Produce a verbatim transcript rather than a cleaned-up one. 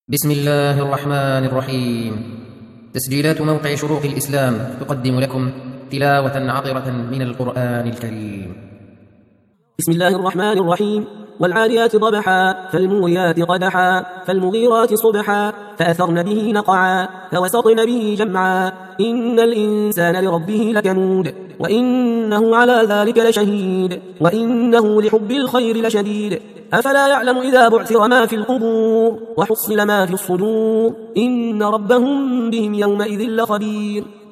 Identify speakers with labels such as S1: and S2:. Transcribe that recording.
S1: بسم الله الرحمن الرحيم. تسجيلات موقع شروق الإسلام تقدم لكم تلاوة عطرة من القرآن الكريم.
S2: بسم الله الرحمن الرحيم. والعاديات ضبحا فالموريات قدحا فالمغيرات صبحا فأثرن به نقعا فوسطن به جمعا إن الإنسان لربه لكنود وإنه على ذلك لشهيد وإنه لحب الخير لشديد أفلا يعلم إذا بعثر ما في القبور وحصل ما في الصدور إن ربهم بهم يومئذ لخبير.